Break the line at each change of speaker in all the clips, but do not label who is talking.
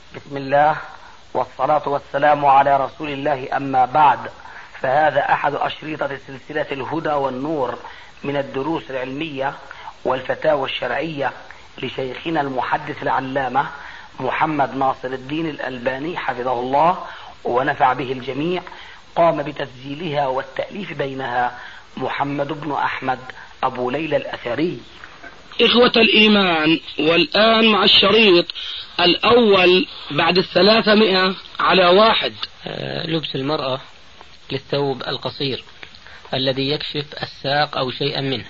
بسم الله والصلاة والسلام على رسول الله، أما بعد، فهذا أحد أشريطة سلسلة الهدى والنور من الدروس العلمية والفتاوى الشرعية لشيخنا المحدث العلامة محمد ناصر الدين الألباني حفظه الله ونفع به الجميع. قام بتسجيلها والتأليف بينها محمد بن أحمد أبو ليلى الأثري.
إخوة الإيمان، والآن مع الشريط الأول بعد 300
لبس المرأة للثوب القصير الذي يكشف الساق أو شيئا منه،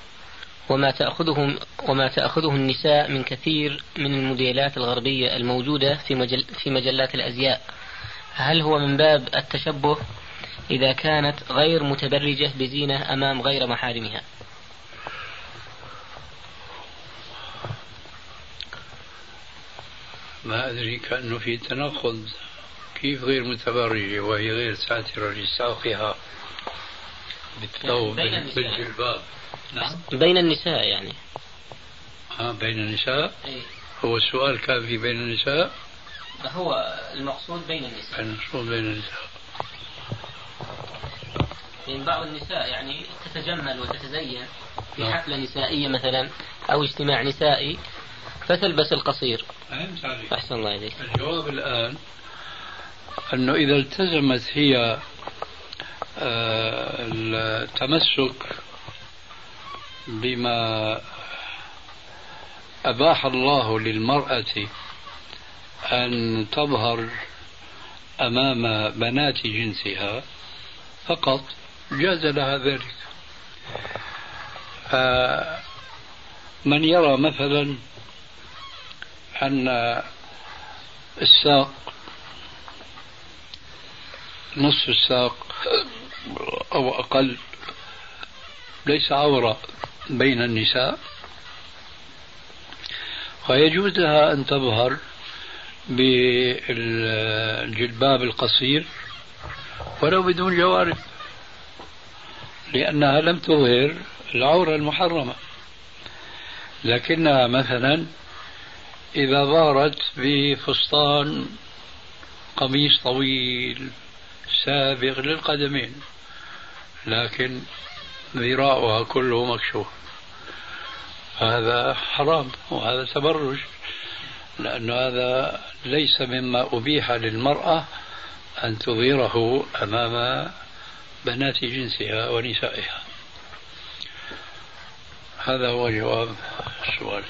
وما تأخذه النساء من كثير من الموديلات الغربية الموجودة في مجلات الأزياء. هل هو من باب التشبه إذا كانت غير متبرجة بزينة أمام غير محارمها؟
ما أدري، كأنه في تناقض. كيف غير متبرجة وهي غير ساترة لساقها بالثوب بالجلباب؟
نعم، بين النساء يعني.
بين النساء؟
أي.
هو السؤال كان في بين النساء؟
هو المقصود بين النساء.
المقصود بين النساء.
يعني بعض النساء يعني تتجمل وتتزين في حفلة نسائية مثلا أو اجتماع نسائي فتلبس القصير. أحسن الله إليك.
الجواب الآن أنه إذا التزمت هي التمسك بما أباح الله للمرأة أن تظهر أمام بنات جنسها فقط، جاز لها ذلك. من يرى مثلا أن الساق نصف الساق أو أقل ليس عورة بين النساء، فيجوز لها أن تظهر بالجلباب القصير ولو بدون جوارب، لأنها لم تظهر العورة المحرمة. لكنها مثلا إذا ظهرت بفستان قميص طويل سابغ للقدمين لكن ذراعها كله مكشوف، هذا حرام وهذا تبرج، لأن هذا ليس مما أبيح للمرأة أن تظهره أمام بنات جنسها ونسائها. هذا هو جواب السؤال.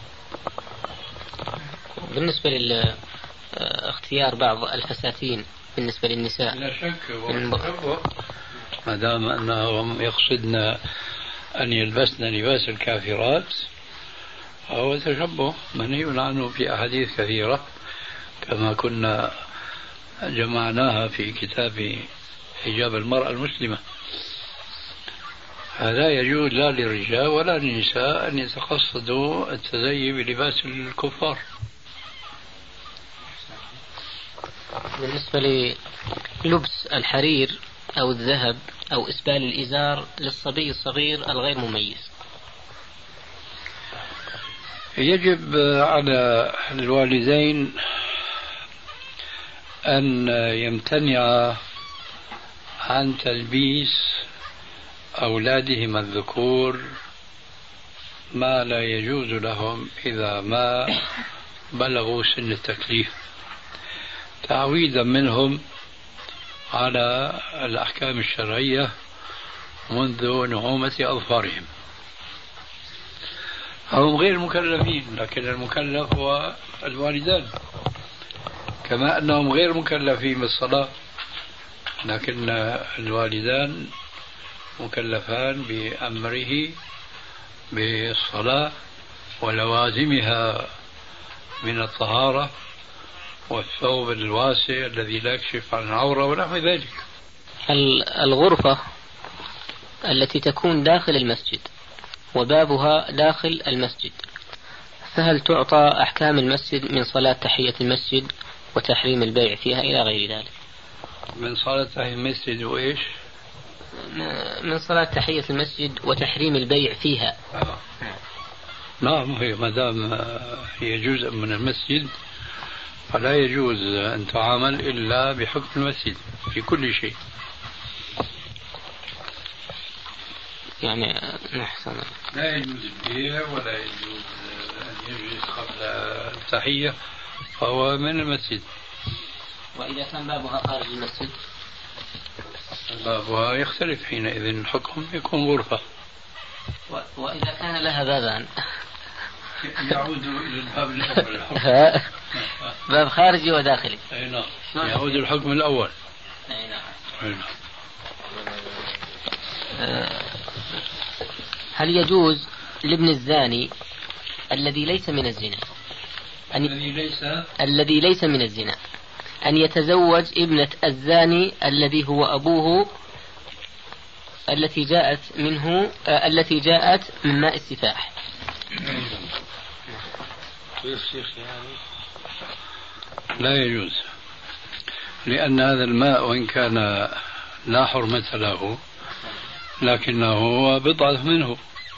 بالنسبة لاختيار بعض الفساتين بالنسبة للنساء،
لا شك ما دام أنهم يقصدن أن يلبسن لباس الكافرات فهو تشبه منهي عنه في أحاديث كثيرة، كما كنا جمعناها في كتاب حجاب المرأة المسلمة. هذا يجوز لا للرجال ولا للنساء أن يتقصدوا التزيي بلباس الكفار.
بالنسبة للبس الحرير أو الذهب أو إسبال الإزار للصبي الصغير الغير مميز،
يجب على الوالدين أن يمتنعا عن تلبيس أولادهم الذكور ما لا يجوز لهم إذا ما بلغوا سن التكليف، تعويدا منهم على الأحكام الشرعية منذ نعومة أظفارهم. هم غير مكلفين، لكن المكلف هو الوالدان، كما أنهم غير مكلفين بالصلاة، لكن الوالدان مكلفان بأمره بالصلاة ولوازمها من الطهارة والثوب الواسع الذي لا يكشف عن العورة ونحو ذلك.
الغرفة التي تكون داخل المسجد وبابها داخل المسجد، فهل تعطى أحكام المسجد من صلاة تحية المسجد وتحريم البيع فيها إلى غير ذلك؟
من صلاة تحية المسجد وإيش؟
من صلاة تحية المسجد وتحريم البيع فيها.
نعم، هي ما دام هي جزء من المسجد فلا يجوز أن تعامل إلا بحكم المسجد في كل شيء.
يعني نحسن
لا يجوز البيع ولا يجوز أن يجلس قبل التحية، فهو من المسجد.
وإذا كان بابها خارج المسجد؟
بابها يختلف حينئذ، الحكم يكون غرفة.
وإذا كان لها بابان؟
يعود إلى الباب الأول.
باب خارجي وداخلي.
أي نعم، يعود الحكم الأول.
أي نعم. هل يجوز لابن الزاني الذي ليس من الزنا الذي ليس من الزنا أن يتزوج ابنة الزاني الذي هو أبوه التي جاءت من ماء السفاح؟
لا يجوز، لأن هذا الماء وإن كان لا حرمة له لكنه بضعة منه،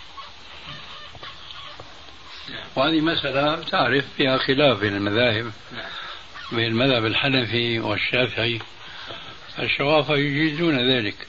وهذه مسألة تعرف فيها خلاف بين المذاهب، بين المذهب الحنفي والشافعي. الشوافع يجيزون ذلك.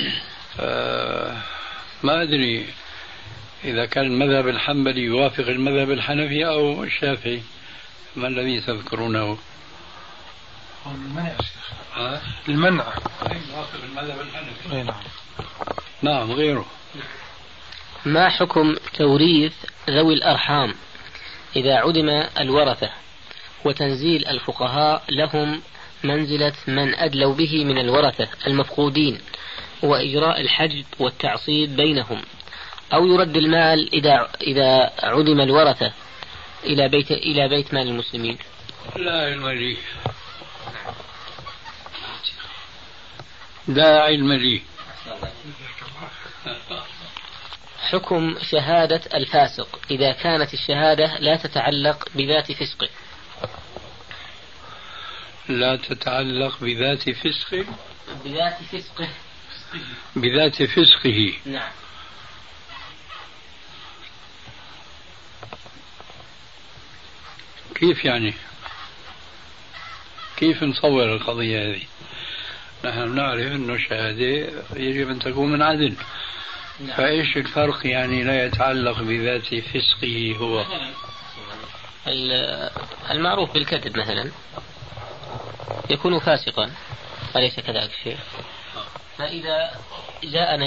ما أدري إذا كان المذهب الحنبلي يوافق المذهب الحنفي أو الشافعي، ما الذي تذكرونه؟
المنع المنع
يوافق المذهب الحنفي.
نعم.
نعم غيره.
ما حكم توريث ذوي الأرحام إذا عدم الورثة وتنزيل الفقهاء لهم منزلة من أدلوا به من الورثة المفقودين وإجراء الحجب والتعصيب بينهم، أو يرد المال إذا عدم الورثة إلى بيت مال المسلمين؟
لا علم لي، لا علم لي.
حكم شهادة الفاسق إذا كانت الشهادة لا تتعلق بذات فسقه؟
لا تتعلق بذات فسقه؟
بذات فسقه. نعم.
كيف يعني؟ كيف نصور القضية هذه؟ نحن نعرف أن الشهادة يجب أن تكون من عدل. نعم. فإيش الفرق يعني لا يتعلق بذات فسقه هو؟
المعروف بالكذب مثلا يكون فاسقا، أليس كذلك الشيخ؟ فإذا جاءنا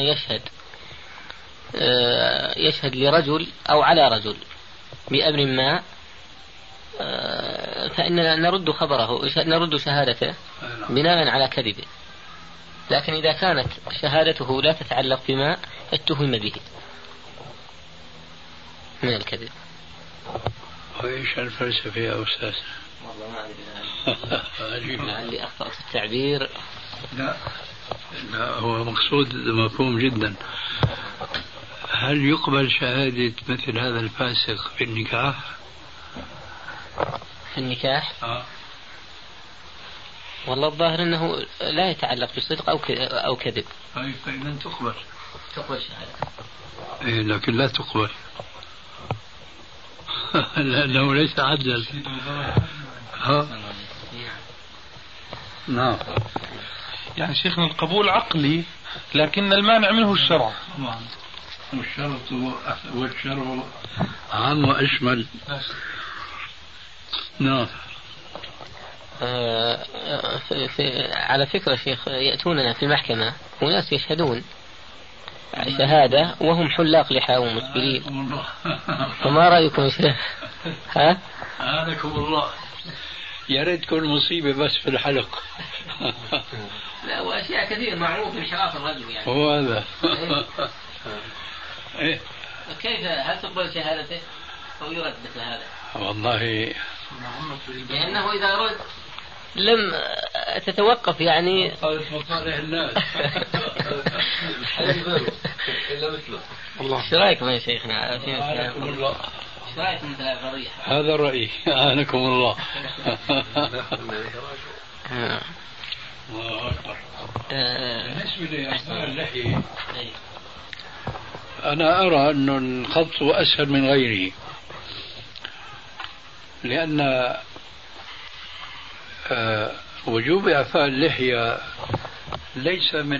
يشهد لرجل أو على رجل بأمر ما، فإننا نرد شهادته بناء على كذبه، لكن إذا كانت شهادته لا تتعلق بما اتهم به من الكذب.
وإيش الفلسفة يا أستاذ؟
والله ما أدري، لعلي أخطأت التعبير.
لا هو مقصود مفهوم جدا. هل يقبل شهادة مثل هذا الفاسق في النكاح؟
في النكاح؟ والله الظاهر أنه لا يتعلق بصدق أو كذب.
فإذا تقبل
شهادة.
لكن لا تقبل لأنه ليس عدلا. نعم.
يعني شيخنا القبول عقلي لكن المانع منه الشرع.
والشرع عام وأشمل. نعم.
على فكرة شيخ، يأتوننا في المحكمة وناس يشهدون شهادة وهم حلاق لحى ومسبلين، فما رأيكم يا شيخ؟
أعانكم الله. يا ريت تكون مصيبة بس في الحلق.
لا، وأشياء كثير معروف من شرف الرجل يعني.
هو هذا.
إيه؟ كيف هل تقبل شهادته أو يرد مثل هذا؟
والله
لأنه إذا رد لم تتوقف يعني
مصالح الناس.
ايش رايكم يا شيخنا؟
ايش
رايكم في القضية؟
هذا الرأي. أعانكم الله. الله أكبر. بالنسبة لأخبار اللحية أنا أرى أن الخط أسهل من غيره، لأن وجوب إعفاء اللحية ليس من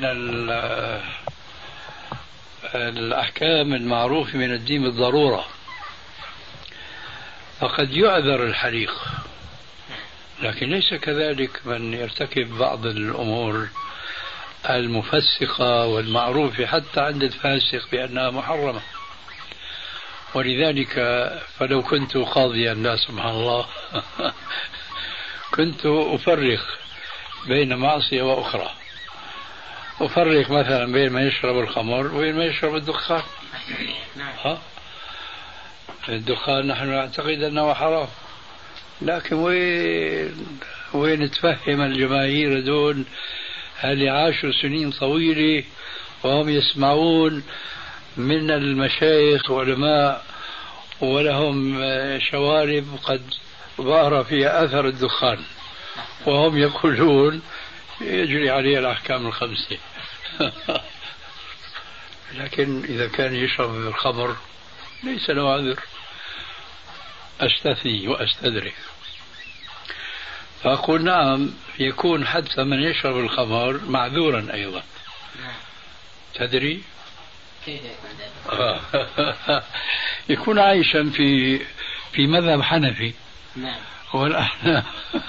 الأحكام المعروفة من الدين بالضرورة، فقد يعذر الحليق، لكن ليس كذلك من يرتكب بعض الأمور المفسقة والمعروفة حتى عند الفاسق بأنها محرمة. ولذلك فلو كنت قاضيا لا سمح الله كنت أفرق بين معصية وأخرى، أفرق مثلا بين ما يشرب الخمر وبين ما يشرب الدخان. الدخان نحن نعتقد أنه حرام، لكن وين تفهم الجماهير دول اللي عاشوا سنين طويلة وهم يسمعون من المشايخ والعلماء ولهم شوارب قد ظهر فيها أثر الدخان، وهم يقولون يجري عليه الأحكام الخمسة لكن إذا كان يشرب الخمر ليس له عذر. أستثني وأستدرك، فأقول نعم يكون حتى من يشرب الخمر معذورا أيضا. تدري يكون عايشا في مذهب حنفي.
نعم.
والأحناف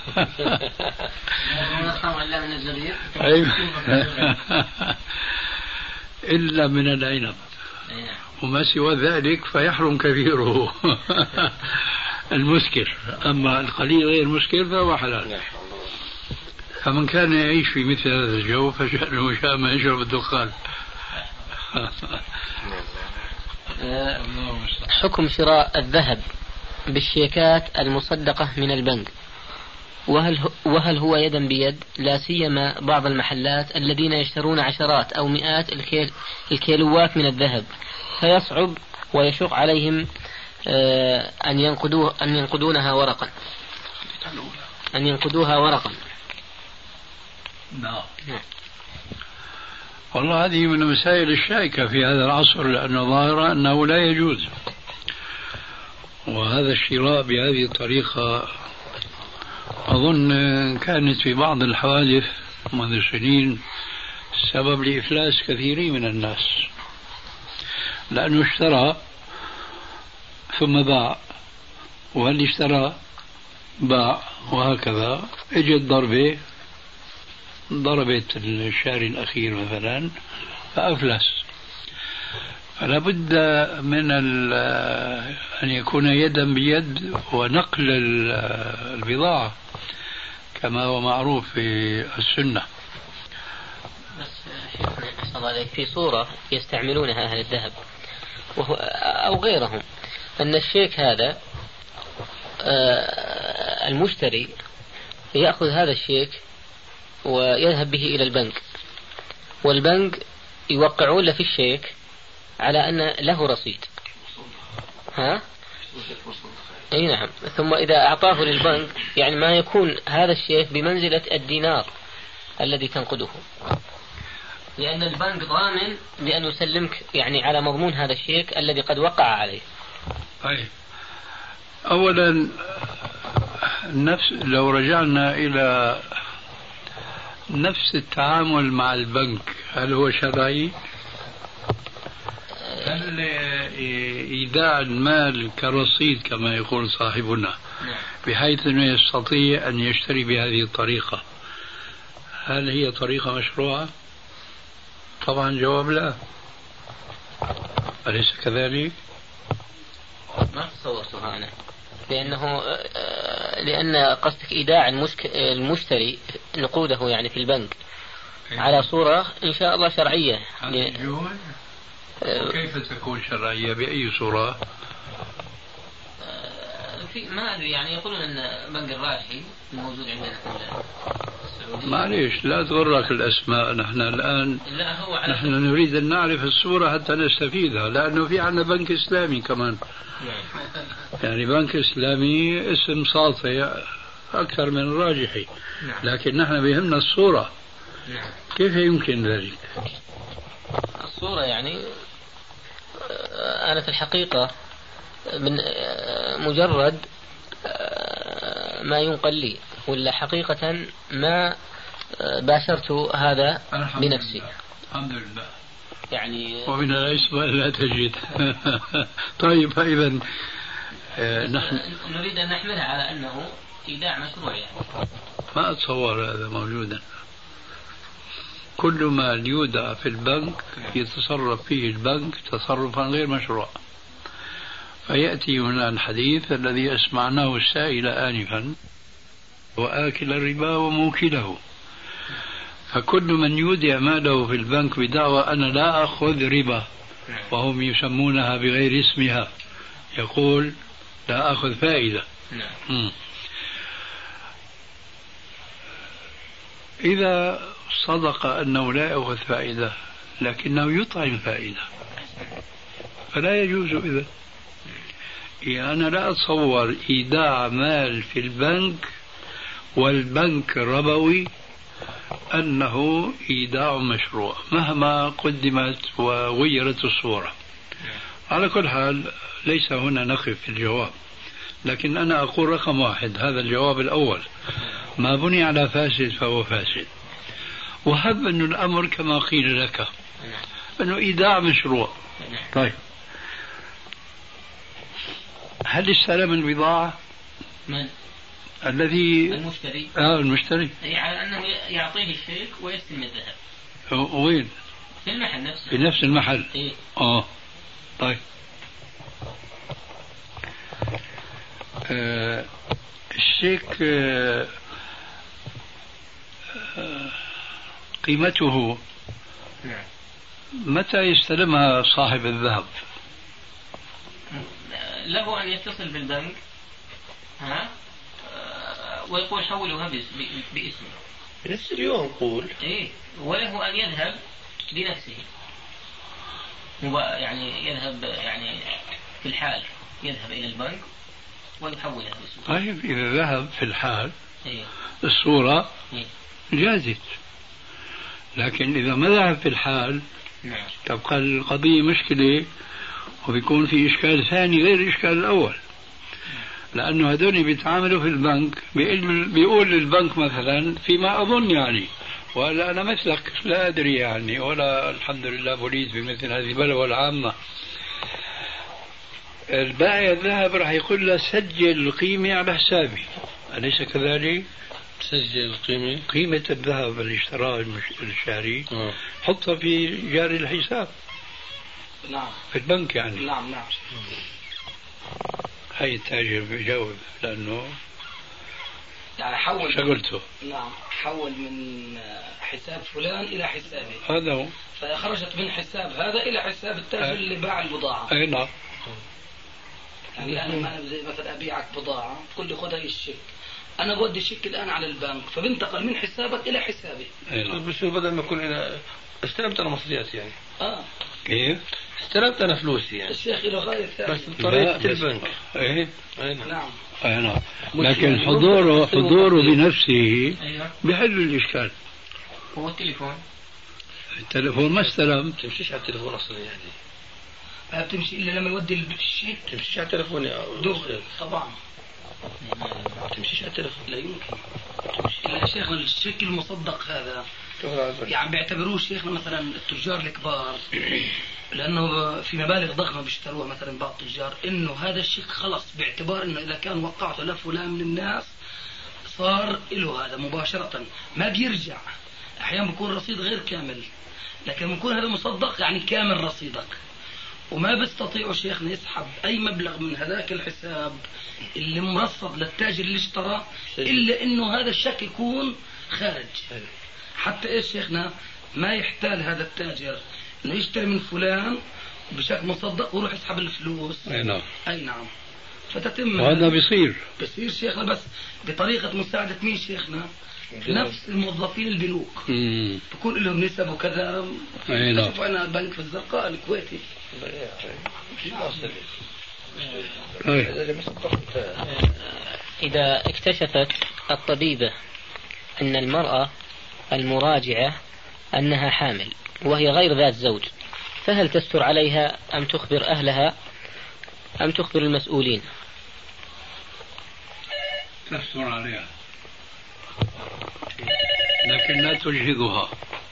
إلا من العنب وما سوى ذلك فيحرم كثيره المسكر، أما القليل غير المسكر فهو حلال. فمن كان يعيش في مثل هذا الجو فشأنه شاء ما يشرب الدخان.
حكم شراء الذهب بالشيكات المصدقة من البنك، وهل هو يدا بيد، لا سيما بعض المحلات الذين يشترون عشرات أو مئات الكيلوات من الذهب، فيصعب ويشق عليهم أن ينقدوها ورقا.
نعم. والله هذه من المسائل الشائكة في هذا العصر، لأنه ظاهر أنه لا يجوز، وهذا الشراء بهذه الطريقة أظن كانت في بعض الحوادث منذ سنين سبب لإفلاس كثيرين من الناس، لأنه اشترى ثم باع، واللي اشترى باع، وهكذا اجت ضربت الشاري الأخير مثلا فأفلس. فلا بد من أن يكون يدا بيد ونقل البضاعة كما هو معروف في السنة.
بس شيخنا في صورة يستعملونها أهل الذهب أو غيرهم، أن الشيك هذا المشتري يأخذ هذا الشيك ويذهب به إلى البنك، والبنك يوقعون له في الشيك على أن له رصيد. أي نعم. ثم إذا أعطاه للبنك يعني ما يكون هذا الشيك بمنزلة الدينار الذي تنقده، لأن البنك ضامن بأن يسلمك يعني على مضمون هذا الشيك الذي قد وقع عليه.
طيب، أولا لو رجعنا إلى نفس التعامل مع البنك، هل هو شرعي؟ هل إيداع المال كرصيد كما يقول صاحبنا بحيث أنه يستطيع أن يشتري بهذه الطريقة، هل هي طريقة مشروعة؟ طبعا جواب لا، أليس كذلك؟
ما تصورتها أنا، لأن قصدك إيداع المشتري نقوده يعني في البنك على صورة إن شاء الله شرعية.
وكيف تكون شرعية؟ بأي صورة؟
ما أدري، يعني يقولون أن بنك الراجحي موجود عندنا في السعودية.
معليش لا تغرك الأسماء، نحن الآن نحن نريد أن نعرف الصورة حتى نستفيدها، لأنه في عندنا بنك إسلامي كمان. يعني بنك إسلامي اسم ساطع أكثر من الراجحي، لكن نحن بيهمنا الصورة. كيف يمكن ذلك؟
الصورة يعني أنا في الحقيقة من مجرد ما ينقل لي ولا حقيقة ما باشرت هذا بنفسي؟
الحمد لله.
يعني
ومن العصمة لا تجد. طيب إذا نحن
نريد أن نحملها على أنه إيداع مشروع يعني.
ما أتصور هذا موجودا. كل ما يودع في البنك يتصرف فيه البنك تصرفا غير مشروع. فيأتي هنا الحديث الذي أسمعناه السائل آنفا: وآكل الربا وموكله. فكل من يودع ماله في البنك بدعوى أنا لا أخذ ربا، وهم يسمونها بغير اسمها، يقول لا أخذ فائدة. إذا صدق أنه لا يأخذ فائدة لكنه يطعم فائدة فلا يجوز. إذا يعني أنا لا أتصور إيداع مال في البنك والبنك ربوي أنه إيداع مشروع مهما قدمت وغيرت الصورة. على كل حال ليس هنا نقف في الجواب، لكن أنا أقول رقم واحد، هذا الجواب الأول: ما بني على فاسد فهو فاسد. وهب أن الأمر كما قيل لك أنه إيداع مشروع. طيب هل استلم البضاعة؟
من؟
الذي
المشتري.
المشتري
على أنه يعطيه الشيك ويستلم الذهب.
وين؟
في المحل نفسه.
في نفس المحل.
إيه؟
طيب الشيك قيمته متى يستلمها صاحب الذهب؟
له أن يتصل بالبنك ويقول حولها باسمه
نفس اليوم قول.
إيه؟ وله أن يذهب بنفسه، يعني يذهب يعني في الحال يذهب إلى البنك ويحولها باسمه.
طيب إذا ذهب في الحال
إيه؟
الصورة
إيه؟
جازت، لكن إذا ما ذهب في الحال تبقى القضية مشكلة وبيكون في إشكال ثاني غير الإشكال الأول. لأنه هذول بيتعاملوا في البنك، بيقول للبنك مثلا فيما أظن يعني، ولا أنا مثلك لا أدري يعني، ولا الحمد لله بوليس بمثل هذه البلوى العامة. البائع الذهب راح يقول له سجل القيمة على حسابي، أليس كذلك؟
سجل
قيمة الذهب اللي اشتراه الشاري حطها في جاري الحساب.
نعم.
في البنك يعني.
نعم.
هاي التاجر بيجاوب لأنه
يعني حول
شغلته.
نعم، حول من حساب فلان إلى حسابي.
هذا هو.
فخرجت من حساب هذا إلى حساب التاجر اللي باع البضاعة.
أي نعم.
يعني أنا زي مثلا أبيعك بضاعة تقول لي خذ هاي الشيك، أنا بودي الشيك الآن على البنك فبنتقل من حسابك إلى حسابي.
أي نعم.
بس بدل ما يكون استلمت أنا مصريات يعني.
كيف؟
استلمت أنا فلوسي يعني.
الشيخ له غاية ثانية.
بس بطريقة البنك.
إيه؟
نعم.
نعم. لكن حضوره بنفسه بحل الإشكال.
هو
التليفون ما استلم.
تمشيش على التليفون أصلا يعني.
ما بتمشي إلا لما يودي الشيك.
تمشيش على التليفون يا
دغري طبعا.
تمشيش على التليفون.
لا يمكن. يا شيخ الشيك المصدق هذا يعني بيعتبروه شيخنا مثلا التجار الكبار، لأنه في مبالغ ضخمة بيشتروها مثلا بعض التجار، إنه هذا الشيك خلص باعتبار إنه إذا كان وقعته لفلان من الناس صار له هذا مباشرة ما بيرجع. أحيانا بيكون رصيد غير كامل، لكن بيكون هذا مصدق يعني كامل رصيدك، وما بيستطيعوا شيخنا يسحب أي مبلغ من هذاك الحساب اللي مرصد للتاجر اللي اشترى إلا إنه هذا الشك يكون خارج. حتى إيش شيخنا ما يحتال هذا التاجر إنه يشتري من فلان بشكل مصدق ويروح يسحب الفلوس. أي نعم. فتتم
وهذا بيصير
شيخنا بس بطريقة مساعدة مين شيخنا؟ نفس الموظفين البنوك بكون لهم نسب وكذا. شوف أنا البنك في الزرقاء الكويتي.
إذا اكتشفت الطبيبة أن المرأة المراجعة أنها حامل وهي غير ذات زوج، فهل تستر عليها أم تخبر أهلها أم تخبر المسؤولين؟
تستر عليها. لكن لا تجهضها.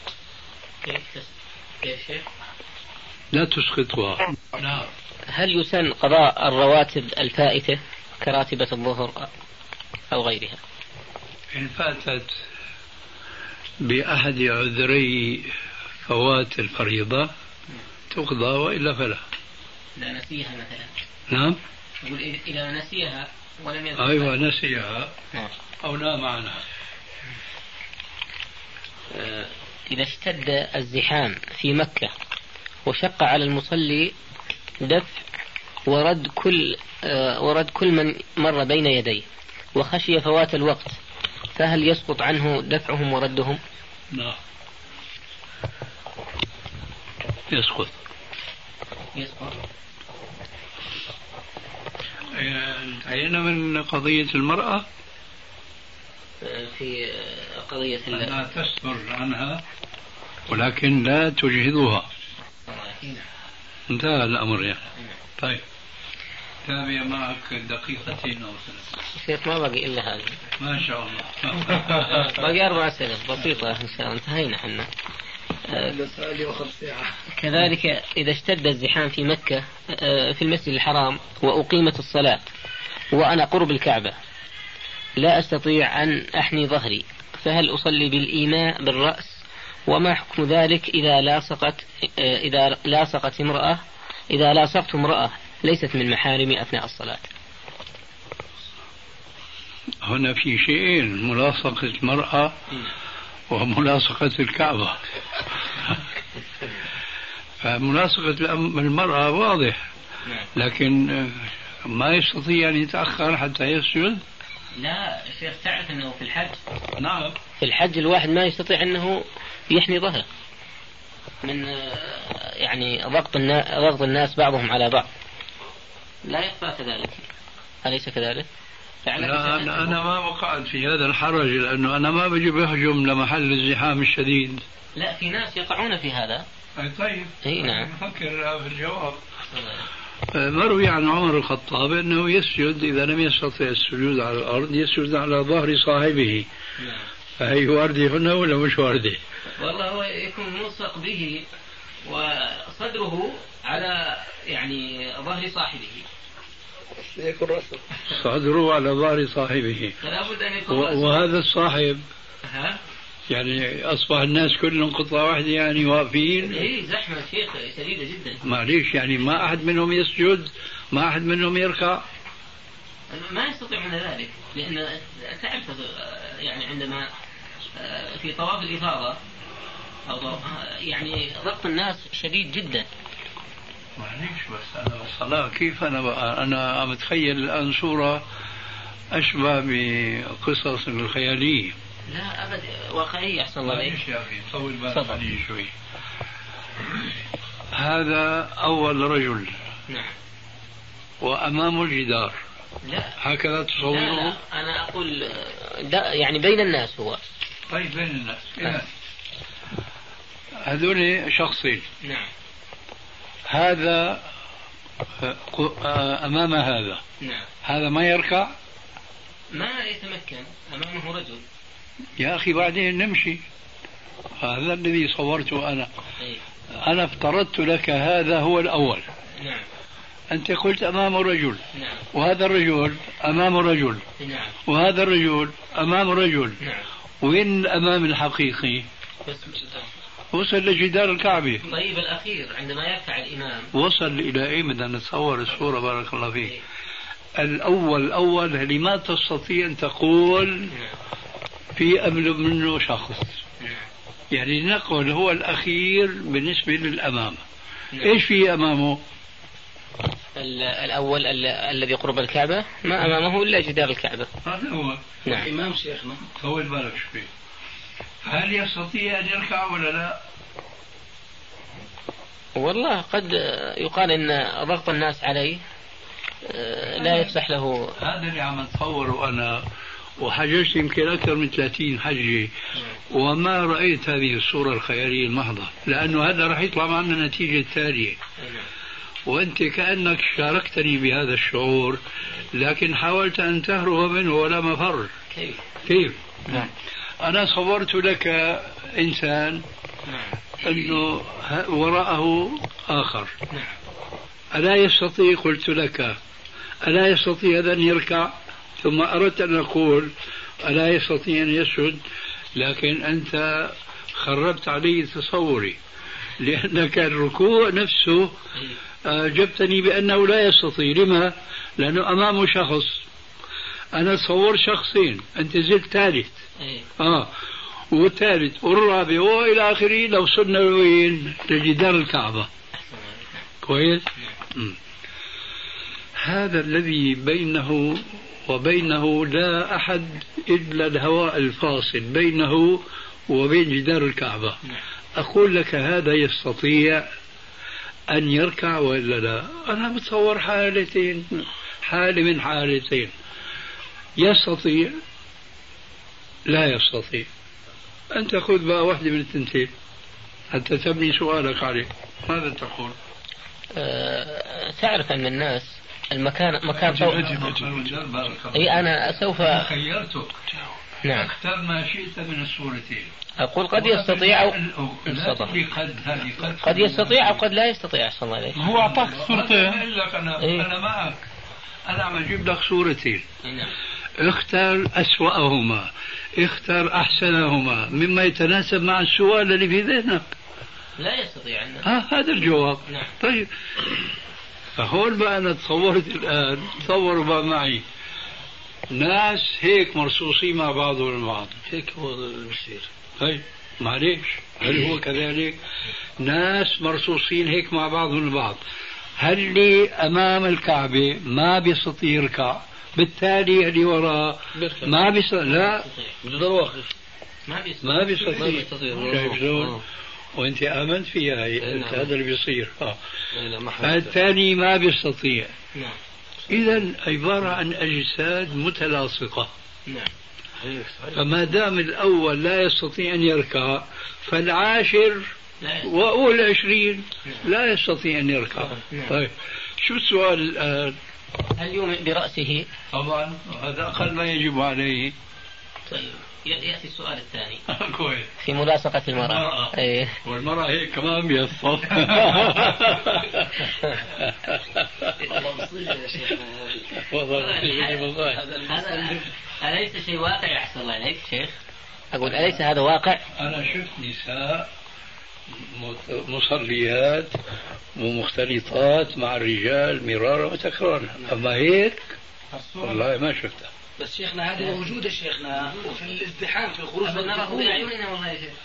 كيف شيخ؟
لا تسقطها.
نعم. هل يسن قضاء الرواتب الفائتة كراتبة الظهر أو غيرها؟
إن فاتت بأحد عذري فوات الفريضة تقضى وإلا فلا.
لا نسيها مثلا.
نعم.
يقول إذا نسيها ولم يذكر.
أيوة نسيها أو نام عنها.
إذا اشتد الزحام في مكة وشق على المصلي دفع ورد كل من مر بين يديه وخشي فوات الوقت، فهل يسقط عنه دفعهم وردهم؟
نعم يسقط. انتهينا من قضية المرأة.
في قضية
أنها تستر عنها ولكن لا تجهضها. انتهى الأمر يعني. طيب تابع معك دقيقتين أو ثلاث.
شيخ ما باقي إلا هذا.
ما شاء الله.
باقي 4 أسئلة بسيطة إن شاء الله انتهينا احنا. كذلك إذا اشتد الزحام في مكة في المسجد الحرام وأقيمت الصلاة وأنا قرب الكعبة لا أستطيع أن أحني ظهري، فهل أصلي بالإيماء بالرأس؟ وما حكم ذلك إذا لاصقت امرأة ليست من محارمي أثناء الصلاة؟
هنا في شيئين، ملاصقة المرأة وملاصقة الكعبة. فملاصقة المرأة واضح، لكن ما يستطيع أن يتأخر حتى يسجد.
لا شيخ، تعرف أنه في الحج.
نعم
في الحج الواحد ما يستطيع أنه يحني ظهره من يعني ضغط الناس بعضهم على بعض. لا يخفى كذلك، أليس كذلك؟
لا أنا ما وقعت في هذا الحرج، لأنه أنا ما بجي بهجم لمحل الزحام الشديد.
لا في ناس يقعون في هذا.
طيب
اي نعم.
نفكر في الجواب. مروي عن عمر الخطاب أنه يسجد إذا لم يستطع السجود على الأرض يسجد على ظهر صاحبه. فهي واردة هنا ولا مش واردة؟
والله هو يكون ملصق به وصدره على يعني ظهر صاحبه،
يكون رأسه
صدره على ظهر صاحبه. وهذا الصاحب يعني أصبح الناس كلهم قطعة واحدة يعني واقفين.
إيه زحمة شيخ شديدة جدا.
معليش يعني ما أحد منهم يسجد، ما أحد منهم يركع.
ما يستطيعون ذلك، لأن تعرف يعني عندما في طواف الإفاضة أو يعني ضغط الناس شديد جدا.
معليش بس أنا الصلاة كيف أنا متخيل الآن صورة أشبه بقصص الخيالية.
لا أبدا واقعية. أحسن الله عليك.
معليش يا أخي طول بالك علي شوي. هذا أول رجل.
نعم.
وأمامه الجدار.
لا
هكذا تصوره؟
لا أنا أقول يعني بين الناس هو.
طيب بين الناس. هذول شخصين.
نعم.
هذا أمام هذا.
نعم.
هذا ما يركع،
ما يتمكن، أمامه رجل.
يا أخي بعدين نمشي. هذا الذي صورته أنا. أنا افترضت لك هذا هو الأول.
نعم.
أنت قلت أمامه رجل.
نعم.
وهذا الرجل أمامه رجل.
نعم.
وهذا الرجل أمامه رجل.
نعم.
وين الأمام الحقيقي؟ وصل لجدار الكعبة.
طيب الأخير عندما يركع الإمام
وصل إلى إيه؟ بدنا نتصور الصورة. بارك الله فيك. الأول لما تستطيع أن تقول في أمل منه شخص؟ يعني نقول هو الأخير بالنسبة للأمام. إيش في أمامه؟
الأول الذي قرب الكعبة ما أمامه إلا جدار الكعبة.
هذا هو.
نعم.
الإمام شيخنا
طول بالك شوي. هل يستطيع أن يركع ولا لا؟
والله قد يقال إن ضغط الناس عليه لا يفسح له.
هذا اللي عم أتصوره أنا، وحججت يمكن أكثر من 30 حجة وما رأيت هذه الصورة الخيالية المحضة، لأنه هذا راح يطلع معنا النتيجة التالية. وأنت كأنك شاركتني بهذا الشعور، لكن حاولت أن تهرب منه ولا مفر.
كيف؟
نعم. أنا صورت لك إنسان أنه وراءه آخر، ألا يستطيع؟ قلت لك ألا يستطيع هذا أن يركع؟ ثم أردت أن أقول ألا يستطيع أن يسجد، لكن أنت خربت علي تصوري، لأنك الركوع نفسه جبتني بأنه لا يستطيع. لما؟ لأنه أمامه شخص، أنا تصور شخصين، أنت زلت ثالث والثالث والرابع وإلى آخره. لو صرنا وين؟ لجدار الكعبة. كويس؟ هذا الذي بينه وبينه لا أحد إلا الهواء الفاصل بينه وبين جدار الكعبة. أقول لك هذا يستطيع أن يركع ولا لا؟ أنا بتصور حالتين، حالة من حالتين، يستطيع لا يستطيع. أنت خذ بقى واحدة من التنتين حتى تبني سؤالك عليه. ماذا تقول؟
تعرف أن الناس مكان فوق. أي أنا سوف
خيرتك.
نعم.
اختر ما شئت من الصورتين.
أقول قد يستطيع أو قد يستطيع أو قد لا يستطيع. أحسن الله عليك.
هو أعطاك صورتين.
أنا معك، أنا عم أجيب لك صورتين. اختر أسوأهما، اختر أحسنهما مما يتناسب مع السؤال اللي في ذهنك.
لا يستطيع
هذا الجواب.
نعم.
طيب فهون بقى أنا تصورت الآن، تصوروا بقى معي ناس هيك مرصوصين مع بعضهم البعض،
هيك هو المسير.
طيب معليش، هل هو كذلك؟ ناس مرصوصين هيك مع بعضهم البعض، هل اللي أمام الكعبة ما بيستطيع يركع؟ بالتالي اللي وراه ما بيستطيع. لا
بده واقف،
ما بيستطيع. شايف شلون؟ وانت آمنت فيها هي. انت هذا اللي بيصير. الثاني ما بيستطيع. إذا عبارة عن أجساد متلاصقة. فما دام الأول لا يستطيع أن يركع، فالعاشر وأول 20 لا يستطيع أن يركع. طيب شو السؤال الآن؟
هل يومئ برأسه؟
طبعا هذا أقل ما يجب عليه.
طيب يأتي السؤال الثاني.
كويس.
في ملاصقة المرأة.
إيه. والمرأة هيك كمان بيصف.
أليس شيء واقع؟ أحسن الله عليك شيخ. أقول أليس هذا واقع؟
أنا شفت نساء مصليات ومختلطات مع الرجال مرارا وتكرارا، أما هيك والله ما شفتها.
بس شيخنا هذه موجودة شيخنا، وفي الازدحام في الخروج
نراه بأعيننا والله يا شيخ.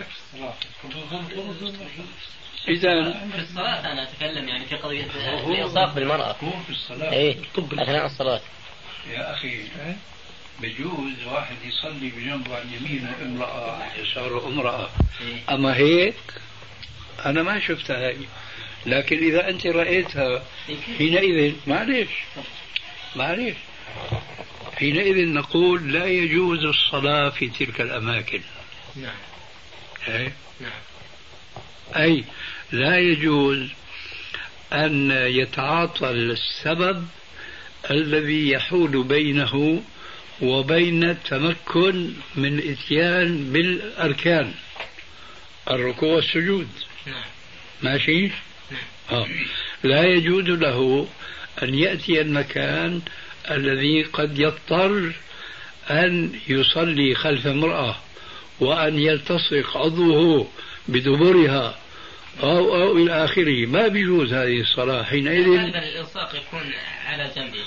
إذا
في الصلاة أنا أتكلم يعني في قضية الإلصاق بالمرأة.
هو في الصلاة.
إيه أثناء الصلاة.
يا أخي بجوز واحد يصلي بجنبه عن يمينه امرأة عن يساره امرأة، أما هيك أنا ما شفتها هاي. لكن إذا أنت رأيتها حينئذ معليش حينئذ نقول لا يجوز الصلاة في تلك الأماكن.
نعم.
أي لا يجوز أن يتعاطى السبب الذي يحول بينه وبين التمكن من الإتيان بالأركان، الركوع والسجود. ماشي؟ لا يجوز له أن يأتي المكان الذي قد يضطر أن يصلي خلف امرأة وأن يلتصق عضوه بدبرها أو إلى آخره. ما بيجوز هذه الصلاة حينئذ.
الإلصاق يكون على جنبه.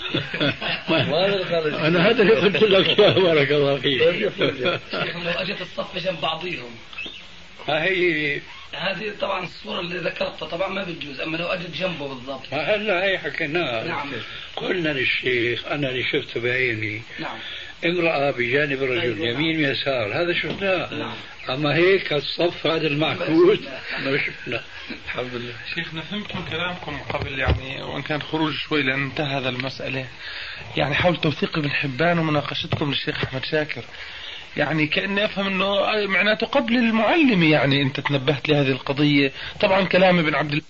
أنا هذا اللي قلت لك يا بارك الله فيك.
لو أجت الصف جنب بعضيهم
هذه
طبعا الصورة اللي ذكرتها طبعا ما بتجوز، أما لو أجت جنبه بالضبط.
هلا هي حكيناها.
نعم.
قلنا للشيخ أنا اللي شفته بعيني.
نعم.
امرأة بجانب الرجل يمين يسار، هذا شفناه.
نعم.
أما هيك الصف هذا المعكوس ما شفنا. الحمد لله.
شيخنا فهمت من كلامكم قبل يعني، وإن كان خروج شوي لأن انتهى هذا المسألة، يعني حول توثيق ابن حبان ومناقشتكم للشيخ أحمد شاكر، يعني كأني أفهم أنه معناته قبل المعلم، يعني أنت تنبهت لهذه القضية. طبعا كلام ابن عبد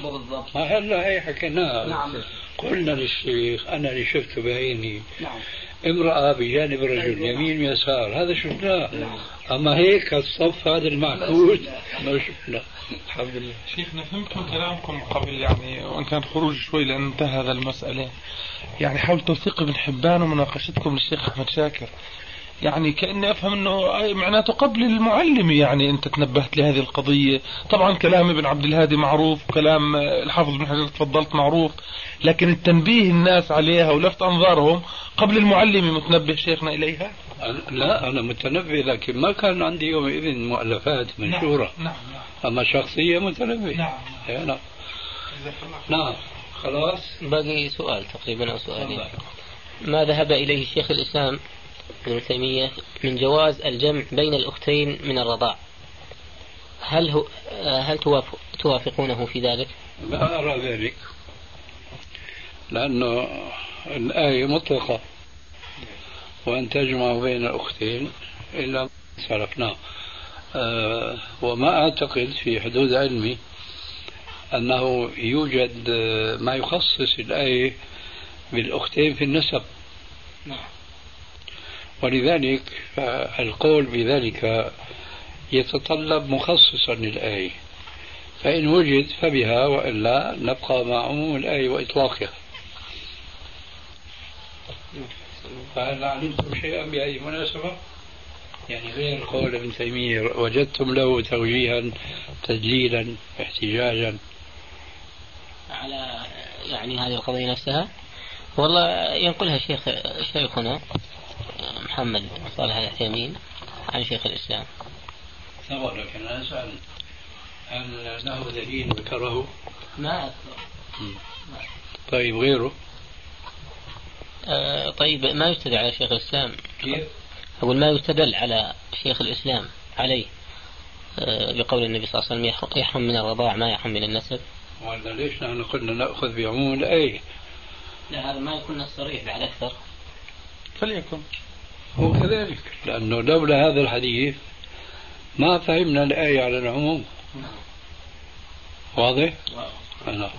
بالضبط.
هلا هي حكيناها.
نعم.
قلنا للشيخ أنا اللي شفته بعيني.
نعم.
امرأة بجانب رجل يمين يسار، هذا شفناه. أما هيك الصف هذا المعكوس ما شفنا. الحمد لله.
شيخنا فهمت من كلامكم قبل يعني وإن كان خروج شوي لأن انتهى هذا المسألة، يعني حول توثيق ابن حبان ومناقشتكم للشيخ أحمد شاكر، يعني كأني أفهم أنه معناته قبل المعلم، يعني أنت تنبهت لهذه القضية. طبعا كلام ابن عبد الهادي معروف وكلام الحافظ بن حجر تفضلت معروف، لكن التنبيه الناس عليها ولفت أنظارهم قبل المعلم متنبه شيخنا إليها؟
لا أنا متنبه، لكن ما كان عندي يومئذ مؤلفات منشورة.
نعم.
أما شخصية متنبه.
نعم.
نعم. خلاص
باقي سؤال تقريبا أو سؤالين. ما ذهب إليه الشيخ الإسلام ابن تيمية من جواز الجمع بين الأختين من الرضاع، هل توافقونه في ذلك؟
لا أرى ذلك، لأنه الآية مطلقة وأن تجمع بين الأختين إلا صرفناه. وما أعتقد في حدود علمي أنه يوجد ما يخصص الآية بالأختين في النسب. ولذلك القول بذلك يتطلب مخصصا للآية، فإن وجد فبها، وإلا نبقى مع عموم الآية وإطلاقها. فهل علمتم شيئا بهذه المناسبة؟ يعني غير قول ابن تيمية وجدتم له توجيها تدليلا احتجاجا
على يعني هذه القضية نفسها؟ والله ينقلها شيخنا محمد صالح العثيمين عن شيخ الإسلام.
سواء، لكن أنا أسأل هل له دليل ذكره؟
ما أذكر.
طيب غيره؟
طيب ما يستدل على شيخ الإسلام؟
كيف؟
أقول ما يستدل على شيخ الإسلام عليه بقول النبي صلى الله عليه وسلم يحرم من الرضاع ما يحرم من النسب.
ولا ليش نحن قلنا نأخذ بعموم الآية؟
لا هذا ما يكون صريح بعد أكثر.
فليكن
هو كذلك، لأنه لولا هذا الحديث ما فهمنا الآية على العموم. واضح؟ أنا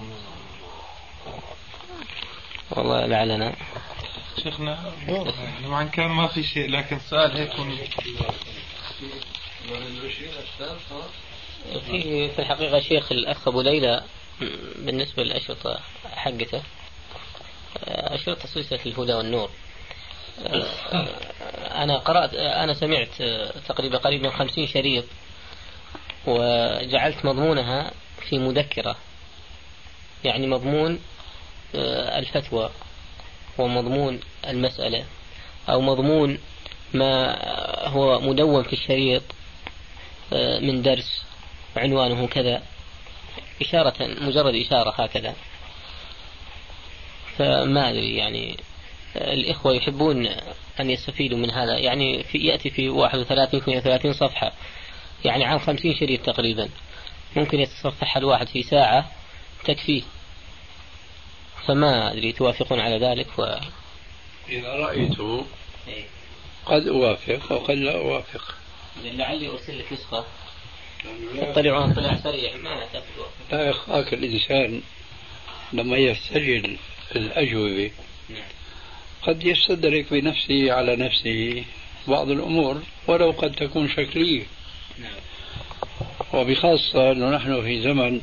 والله لعلنا
شيخنا طبعا كان ما في شيء، لكن سؤال هيك
في الحقيقة شيخ الأخ أبو ليلى بالنسبة للأشرطة حقته، أشرطة سلسلة الهدى والنور، أنا سمعت تقريبا 50 شريط، وجعلت مضمونها في مذكرة، يعني مضمون الفتوى ومضمون المسألة أو مضمون ما هو مدون في الشريط من درس عنوانه كذا، مجرد إشارة هكذا. فما أدري يعني الإخوة يحبون أن يستفيدوا من هذا، يعني يأتي في 31 صفحة، يعني عن 50 شريط تقريبا، ممكن يتصفح الواحد في ساعة تكفيه. فما أدري توافقون على ذلك؟
إذا رأيته قد أوافق وقد لا أوافق.
لعلي أرسل لك نسخة تطلعون طلع سريع ما تفضل.
لا يخاك الإنسان لما يستجل الأجوبة قد يستدرك بنفسه على نفسه بعض الأمور ولو قد تكون شكلية. وبخاصة أنه نحن في زمن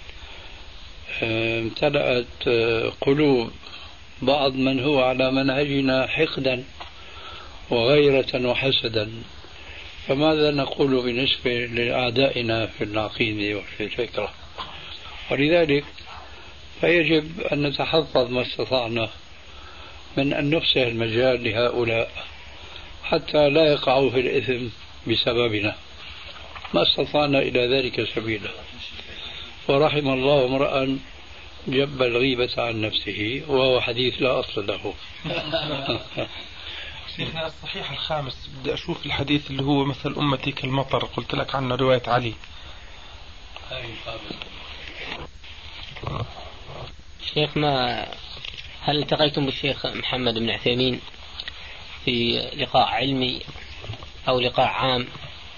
امتلأت قلوب بعض من هو على منهجنا حقدا وغيرة وحسدا، فماذا نقول بالنسبة لأعدائنا في العقيدة وفي الفكرة؟ ولذلك فيجب أن نتحفظ ما استطعنا من أن نفسح المجال لهؤلاء حتى لا يقعوا في الإثم بسببنا، ما استطعنا إلى ذلك سبيلا. ورحم الله امرأ جب الغيبة عن نفسه وهو حديث لا أصل له.
شيخنا الصحيح الخامس بدي أشوف الحديث اللي هو مثل أمتي كالمطر، قلت لك عنه رواية علي.
شيخ هل التقيتم بالشيخ محمد بن عثيمين في لقاء علمي أو لقاء عام؟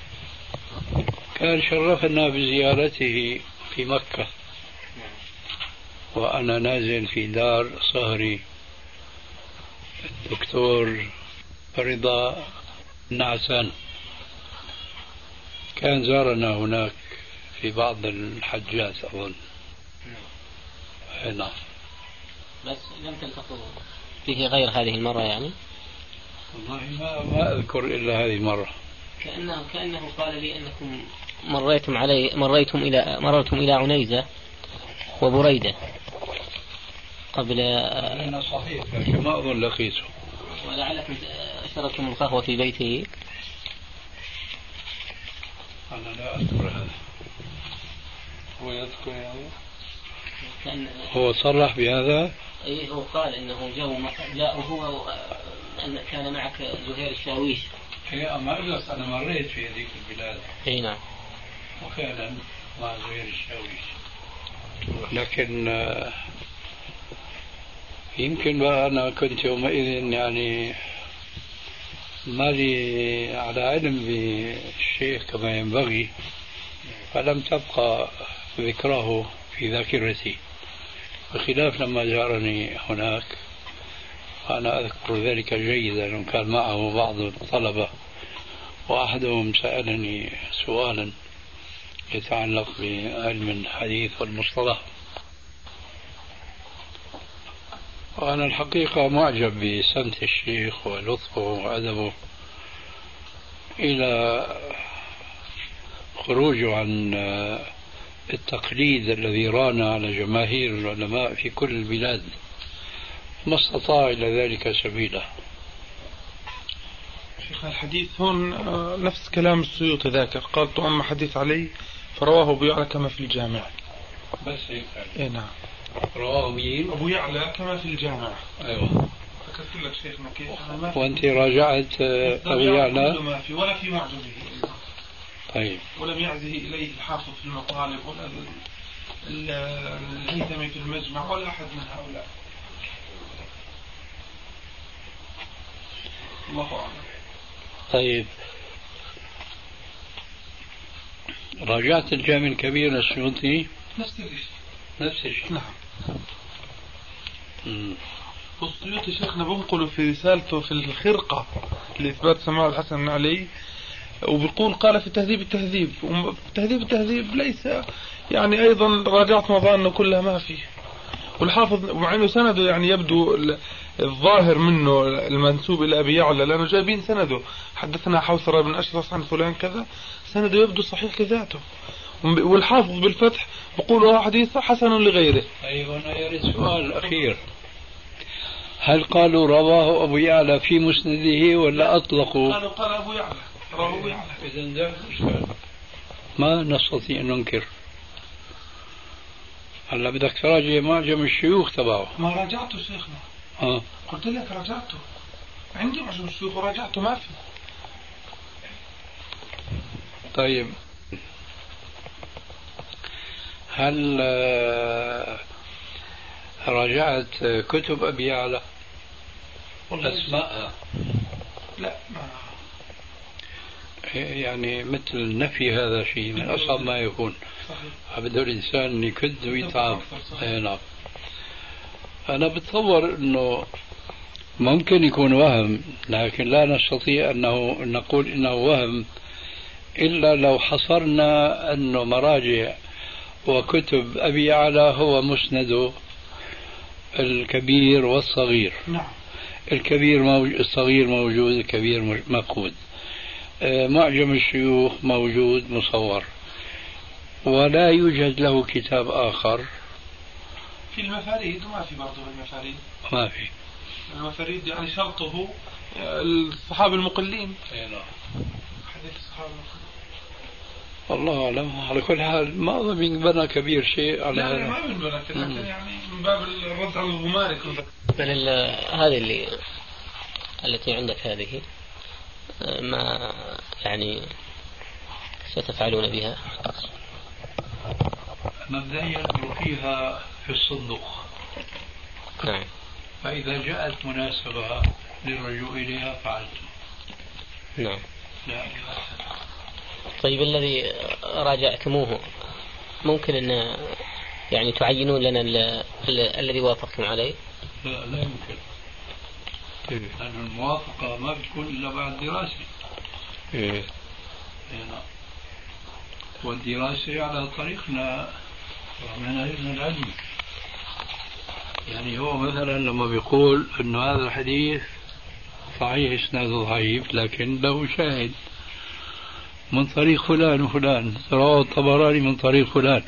كان شرفنا بزيارته في مكة وأنا نازل في دار صهري الدكتور رضا النعسان كان زارنا هناك في بعض الحجات أظن. نعم.
بس لم تلتقوا فيه غير هذه المرة يعني؟
والله ما أذكر إلا هذه المرة.
كأنه قال لي أنكم مررتم إلى عنيزة وبريدة قبل.
صحيح لكن ما أظن لقيته.
ولعلكم شربتم القهوة في بيته.
أنا لا أذكر هذا. هو يذكر يعني؟ هو صرح بهذا؟
أي هو قال إنه جاء هو أن كان معك زهير الشاويش.
هي أما أنا مريت في هذيك البلاد.
أي نعم.
وفعلا مع زهير الشاويش. لكن يمكن بقى أنا كنت يومئذ يعني ما لي على علم بالشيخ كما ينبغي، فلم تبقى ذكراه في ذاكرتي، بخلاف لما زارني هناك فأنا أذكر ذلك جيدا. وكان معه بعض الطلبة وأحدهم سألني سؤالا يتعلق بعلم الحديث والمصطلح، وأنا الحقيقة معجب بسمت الشيخ ولطفه وأدبه إلى خروجه عن التقليد الذي ران على جماهير العلماء في كل البلاد، ما استطاع إلى ذلك سبيلا.
شيخ الحديث هون نفس كلام السيوطي ذاكر، قال أما حديث علي فرواه أبو يعلى كما في الجامع.
بس هيك.
إيه نعم.
رواه مين؟
أبو يعلى كما في الجامع.
أيوة.
ذكرت لك شيخنا كيف.
وأنت راجعت أبو يعلى؟
ما في ولا في معجزه.
طيب.
ولم يعزه إليه الحافظ في المطالب ولا الهيثمي في المجمع ولا أحد من هؤلاء. الله أعلم.
طيب، راجعت الجامع الكبير السيوطي؟ نفس الشيء.
نعم. والسيوطي شيخنا بنقله في رسالته في الخرقة لإثبات سماع الحسن بن علي، وبيقول قال في تهذيب التهذيب، وتهذيب التهذيب ليس يعني أيضا راجعت مظانه كلها ما فيه. والحافظ مع أنه سنده يعني يبدو الظاهر منه المنسوب إلى أبي يعلى، لأنه جايبين سنده حدثنا حوثرة بن أشرس عن فلان كذا، سنده يبدو صحيح لذاته. والحافظ بالفتح بقول حديث حسن لغيره.
أيوة. أنا يريد سؤال أخير، هل قالوا رواه أبو يعلى في مسنده ولا أطلقوا؟
قال أبو يعلى رواه أبو يعلى.
إذن ده ما نستطيع أن ننكر. هلا بدك تراجع معجم الشيوخ تبعه.
ما راجعته شيخنا. قلت لك راجعته، عندي معجم الشيوخ وراجعته ما في.
طيب، هل راجعت كتب أبي يعلى أسماءها؟
لا ما
يعني مثل نفي هذا شيء من أصعب ما يكون. بده الإنسان يكد ويتعب. نعم. أنا بتصور أنه ممكن يكون وهم، لكن لا نستطيع أنه نقول إنه وهم إلا لو حصرنا أنه مراجع وكتب أبي يعلى هو مسنده الكبير والصغير.
نعم.
الكبير الصغير موجود، الكبير مفقود. معجم الشيوخ موجود مصور، ولا يوجد له كتاب آخر.
في المفاريد وما في برضه المفاريد.
ما في
المفاريد يعني شرطه الصحابة المقلين.
نعم.
حديث الصحابة المقلين.
الله أعلم. على كل حال ما أظن ينبنى كبير شيء على هذا.
لا ما بنبنى، لكن يعني من باب الرد على الغمارك.
هذه التي عندك هذه ما يعني ستفعلون بها؟
مبدئيا نلقيها في الصندوق.
نعم.
فإذا جاءت مناسبة للرجوع إليها فعلت.
نعم.
لا.
طيب، الذي راجعتموه ممكن أن يعني تعينون لنا الذي وافقتم عليه؟
لا يمكن. لأن الموافقة ما بتكون إلا بعد دراسة. والدراسة على طريقنا ومنهجنا العلمي. يعني هو مثلا لما بيقول انه هذا الحديث صحيح اسناده ضعيف لكن له شاهد من طريق فلان وفلان، رواه الطبراني من طريق فلان.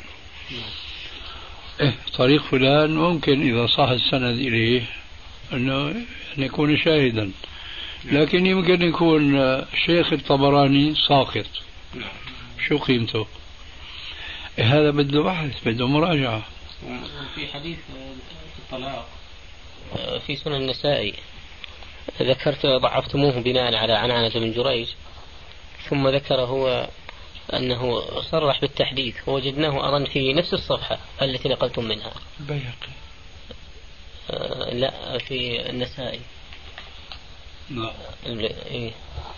طريق فلان ممكن اذا صح السند اليه انه أن يكون شاهدا، لكن يمكن يكون شيخ الطبراني ساقط. شو قيمته؟ هذا بده بحث، بده مراجعة.
في حديث الطلاق في سنن النسائي ذكرت ضعفتموه بناء على عنعنة بن جريج، ثم ذكر هو أنه صرح بالتحديث ووجدناه أظن في نفس الصفحة التي نقلتم منها.
البيهقي
لا، في النسائي.
لا.
إيه.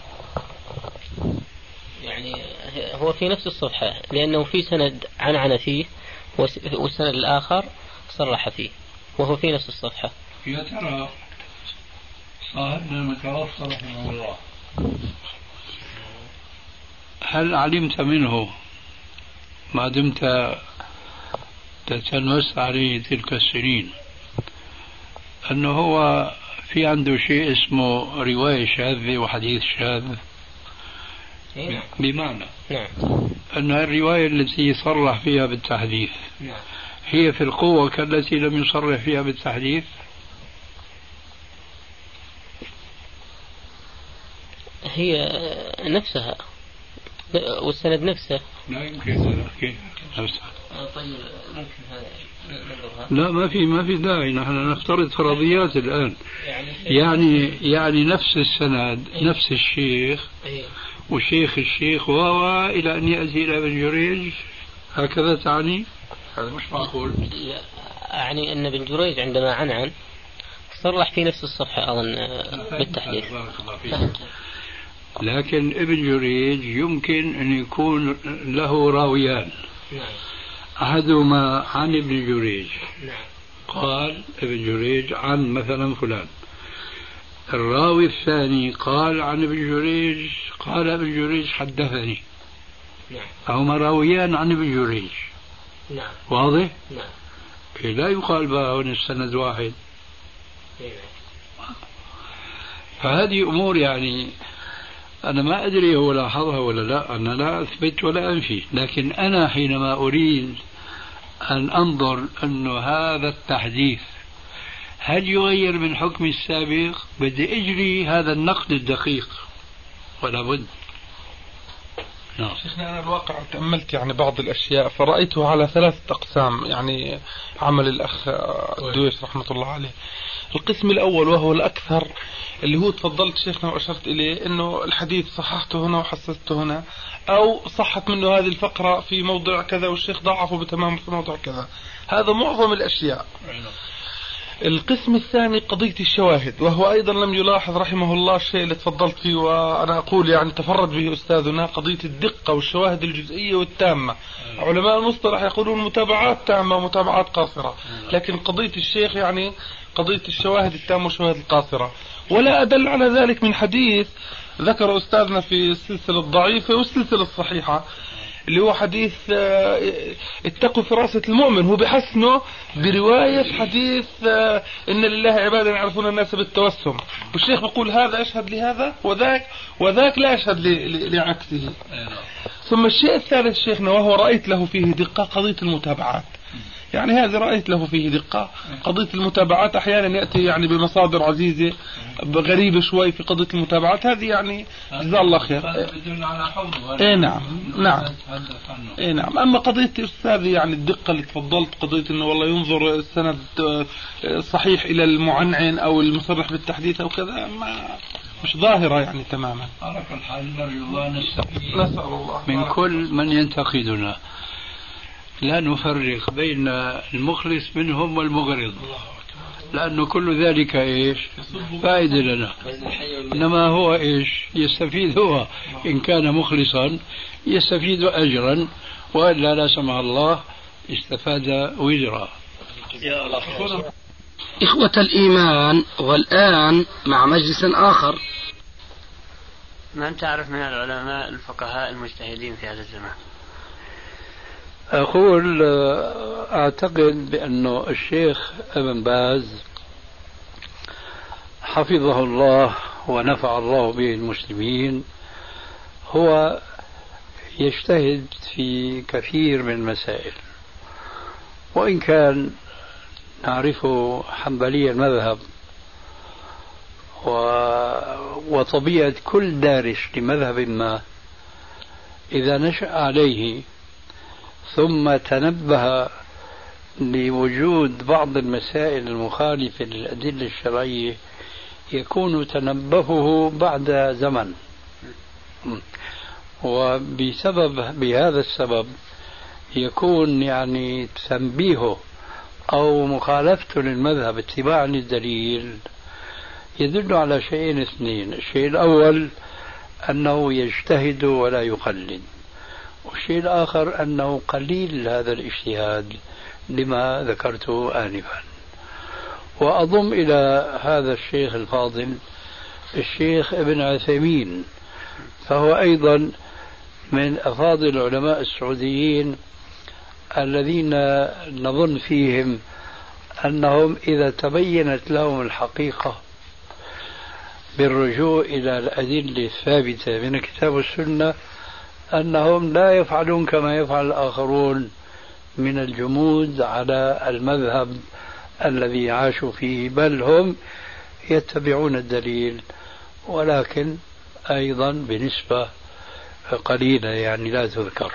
يعني هو في نفس الصفحة لأنه في سند عنعنة فيه والسند الآخر صرح فيه وهو في نفس الصفحة.
يا ترى صاحبنا المتوفى رحمه الله هل علمت منه ما دمت تتلمس عليه تلك السنين أنه هو في عنده شيء اسمه رواية شاذة وحديث شاذ؟ بمعنى أن الرواية التي صرح فيها بالتحديث هي في القوة كالتي لم يصرح فيها بالتحديث؟
هي نفسها والسند نفسه.
لا يمكن نفسها.
طيب ممكن هذا
لا، ما في داعي، نحن نفترض فرضيات الآن. يعني نفس السند نفس الشيخ وشيخ الشيخ إلى أن يأتي إلى ابن جريج، هكذا تعني؟ هذا مش معقول.
أعني أن ابن جريج عندما عنعن صرح في نفس الصفحة أظن بالتحديث.
لكن ابن جريج يمكن أن يكون له راويان، أحدهما عن ابن جريج قال ابن جريج عن مثلا فلان، الراوي الثاني قال عن ابن جريج قال ابن جريج حدثني. هما راويان عن ابن جريج. واضح؟ لا يقال بقى هون السند واحد. فهذه أمور يعني أنا ما أدري هو لاحظها ولا لا، أنا لا أثبت ولا أنفي، لكن أنا حينما أريد أن أنظر أن هذا التحديث هل يغير من حكم السابق بدي أجري هذا النقد الدقيق ولا بد.
شيخنا أنا الواقع تأملت يعني بعض الأشياء فرأيته على 3 أقسام، يعني عمل الأخ الدويش رحمة الله عليه. القسم الأول وهو الأكثر اللي هو تفضلت شيخنا وأشرت إليه أنه الحديث صححته هنا وحسسته هنا، أو صحت منه هذه الفقرة في موضع كذا والشيخ ضعفه بتمام في موضع كذا. هذا معظم الأشياء. القسم الثاني قضية الشواهد، وهو أيضا لم يلاحظ رحمه الله الشيء اللي تفضلت فيه وأنا أقول يعني تفرد به أستاذنا، قضية الدقة والشواهد الجزئية والتامة. علماء المصطلح يقولون متابعات تامة ومتابعات قاصرة، لكن قضية الشيخ يعني قضية الشواهد التامة والشواهد القاصرة. ولا أدل على ذلك من حديث ذكر أستاذنا في السلسلة الضعيفة والسلسلة الصحيحة، اللي هو حديث اتقوا فراسة المؤمن، هو بحسنه برواية حديث إن لله عبادا يعرفون الناس بالتوسم، والشيخ بيقول هذا أشهد لهذا وذاك لا أشهد لعكسه. ثم الشيء الثالث شيخنا وهو رأيت له فيه دقة قضية المتابعات، يعني هذا رأيت له فيه دقة قضية المتابعات. أحيانا يأتي يعني بمصادر عزيزة غريبة شوي في قضية المتابعات، هذه يعني جزاه الله خير. نعم. أما قضية أستاذ يعني الدقة اللي تفضلت، قضية إنه والله ينظر السند صحيح إلى المعنعن أو المصرح بالتحديث أو كذا، ما مش ظاهرة يعني تماما.
على كل حال نرجو الله
نسأل الله
من كل من ينتقدنا لا نفرق بين المخلص منهم والمغرض، لأنه كل ذلك إيش فائدة لنا. إنما هو إيش يستفيد، هو إن كان مخلصا يستفيد أجرا، وإلا لا سمح الله استفاد وزرا.
إخوة الإيمان، والآن مع مجلس آخر.
من تعرف من العلماء الفقهاء المجتهدين في هذا الزمان؟
أقول أعتقد بأنه الشيخ ابن باز حفظه الله ونفع الله به المسلمين هو يجتهد في كثير من المسائل، وإن كان نعرفه حنبلي المذهب، وطبيعة كل دارس لمذهب ما إذا نشأ عليه ثم تنبه لوجود بعض المسائل المخالفة للأدلة الشرعية يكون تنبهه بعد زمن، بهذا السبب يكون يعني تنبيهه أو مخالفته للمذهب اتباعا للدليل يدل على شيئين اثنين. الشيء الأول أنه يجتهد ولا يقلد، والشيء الآخر أنه قليل هذا الاجتهاد لما ذكرته آنفا. وأضم إلى هذا الشيخ الفاضل الشيخ ابن عثيمين، فهو أيضا من أفاضل العلماء السعوديين الذين نظن فيهم أنهم إذا تبينت لهم الحقيقة بالرجوع إلى الأدلة الثابتة من الكتاب والسنة أنهم لا يفعلون كما يفعل الآخرون من الجمود على المذهب الذي عاشوا فيه، بل هم يتبعون الدليل، ولكن أيضا بنسبة قليلة يعني لا تذكر.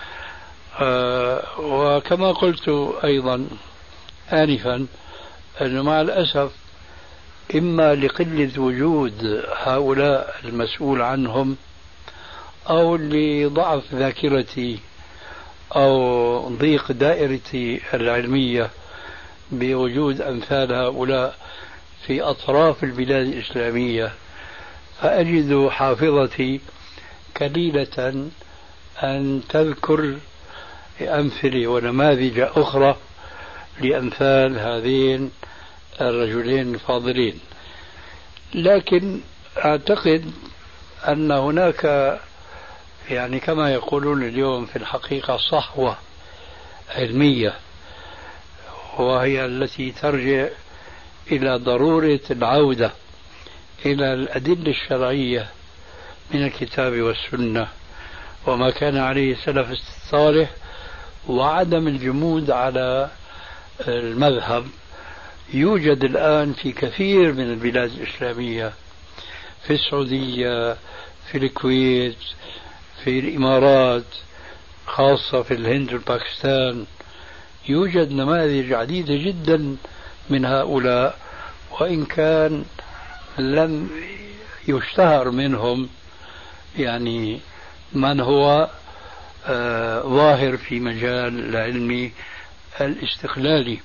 وكما قلت أيضا آنفا أنه مع الأسف إما لقلة وجود هؤلاء المسؤول عنهم أو لضعف ذاكرتي أو ضيق دائرتي العلمية بوجود أمثال هؤلاء في أطراف البلاد الإسلامية، فأجد حافظتي قليلة أن تذكر أمثلة ونماذج أخرى لأمثال هذين الرجلين الفاضلين. لكن أعتقد أن هناك يعني كما يقولون اليوم في الحقيقة صحوة علمية، وهي التي ترجع إلى ضرورة العودة إلى الأدلة الشرعية من الكتاب والسنة وما كان عليه السلف الصالح، وعدم الجمود على المذهب. يوجد الآن في كثير من البلاد الإسلامية، في السعودية، في الكويت، في الإمارات، خاصة في الهند والباكستان، يوجد نماذج عديدة جدا من هؤلاء، وإن كان لم يشتهر منهم يعني من هو ظاهر في مجال العلم الاستقلالي.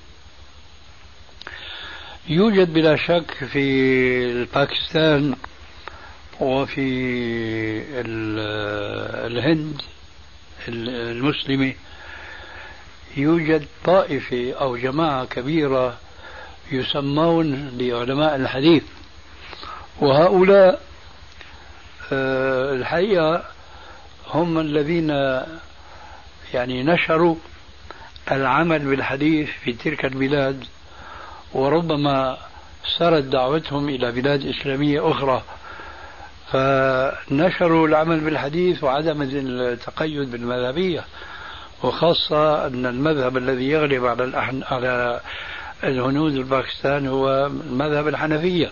يوجد بلا شك في باكستان وفي الهند المسلمة يوجد طائفة أو جماعة كبيرة يسمون بعلماء الحديث، وهؤلاء الحقيقة هم الذين يعني نشروا العمل بالحديث في تلك البلاد، وربما سرت دعوتهم إلى بلاد إسلامية أخرى، فنشروا العمل بالحديث وعدم التقيد بالمذهبية، وخاصة أن المذهب الذي يغلب على الهنود والباكستان هو المذهب الحنفية.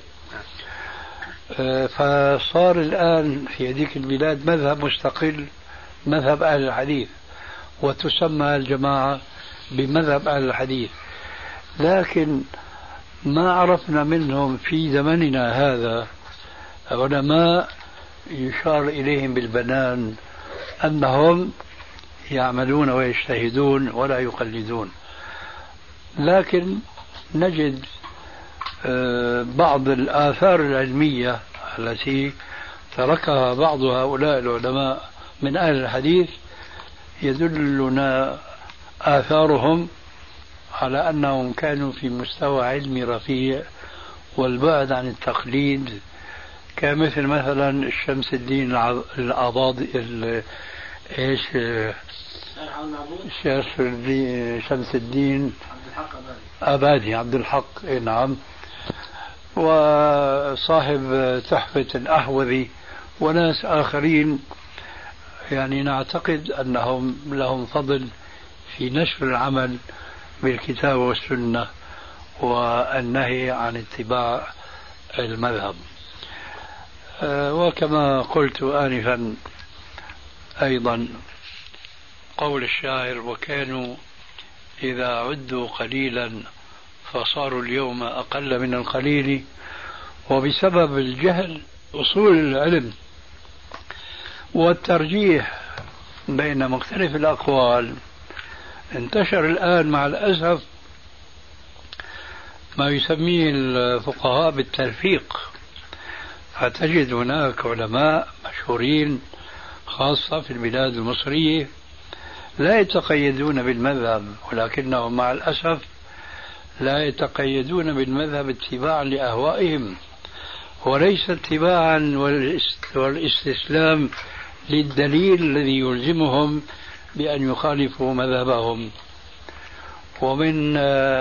فصار الآن في هذيك البلاد مذهب مستقل، مذهب أهل الحديث، وتسمى الجماعة بمذهب أهل الحديث. لكن ما عرفنا منهم في زمننا هذا علماء يشار إليهم بالبنان أنهم يعملون ويجتهدون ولا يقلدون. لكن نجد بعض الآثار العلمية التي تركها بعض هؤلاء العلماء من أهل الحديث يدلنا آثارهم على أنهم كانوا في مستوى علمي رفيع والبعد عن التقليد، كمثل مثلا الشمس الدين العضاضي ايش شمس الدين أبادي عبد الحق، نعم، وصاحب تحفة الأحوذي وناس آخرين، يعني نعتقد أنهم لهم فضل في نشر العمل بالكتاب والسنة والنهي عن اتباع المذهب. وكما قلت آنفا أيضا قول الشاعر: وكانوا إذا عدوا قليلا فصاروا اليوم أقل من القليل. وبسبب الجهل أصول العلم والترجيح بين مختلف الأقوال انتشر الآن مع الأسف ما يسميه الفقهاء بالتلفيق، فتجد هناك علماء مشهورين خاصة في البلاد المصرية لا يتقيدون بالمذهب، ولكنهم مع الأسف لا يتقيدون بالمذهب اتباعا لأهوائهم وليس اتباعا والاستسلام للدليل الذي يلزمهم بأن يخالفوا مذهبهم. ومن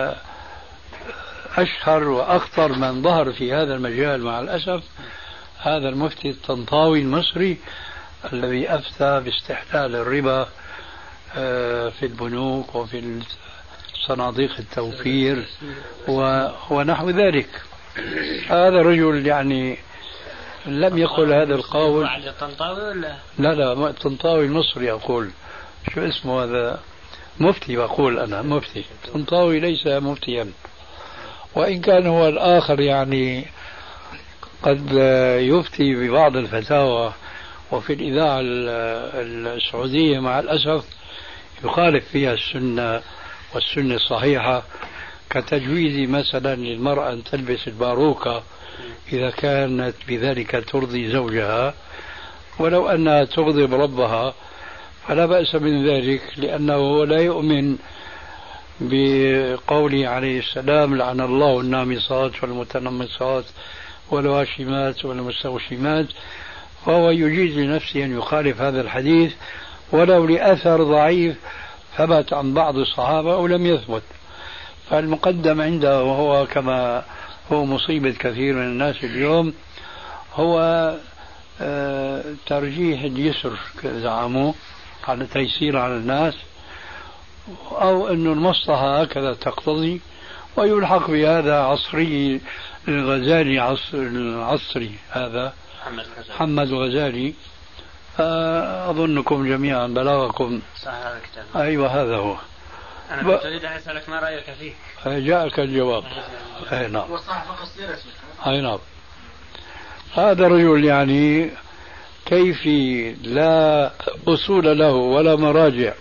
أشهر وأخطر من ظهر في هذا المجال مع الأسف هذا المفتي الطنطاوي المصري الذي أفتى باستحلال الربا في البنوك وفي صناديق التوفير ونحو ذلك. هذا رجل يعني لم يقل هذا القول. لا الطنطاوي المصري أقول، شو اسمه هذا؟ مفتي، بقول أنا مفتي. الطنطاوي ليس مفتيا، وإن كان هو الآخر يعني قد يفتي ببعض الفتاوى وفي الإذاعة السعودية مع الأسف يخالف فيها السنة والسنة الصحيحة، كتجويز مثلا للمرأة أن تلبس الباروكة إذا كانت بذلك ترضي زوجها، ولو أنها تغضب ربها فلا بأس من ذلك، لأنه لا يؤمن بقوله عليه السلام: لعن الله النامصات والمتنمصات والواشمات والمستوشمات، فهو يجيز لنفسه أن يخالف هذا الحديث ولو لأثر ضعيف ثبت عن بعض الصحابة أو لم يثبت. فالمقدم عنده، وهو كما هو مصيبة كثير من الناس اليوم، هو ترجيح اليسر زعموا على تيسير على الناس، أو أن المصلحة هكذا تقتضي، ويلحق بهذا عصري الغزالي العصري هذا محمد الغزالي، أظنكم جميعا بلغكم
صح هذا الكتاب.
أيوة هذا هو.
أنا أريد أن أسألك ما رأيك فيه.
جاءك الجواب. أي نعم. أي نعم. هذا رجل يعني كيفي لا أصول له ولا مراجع،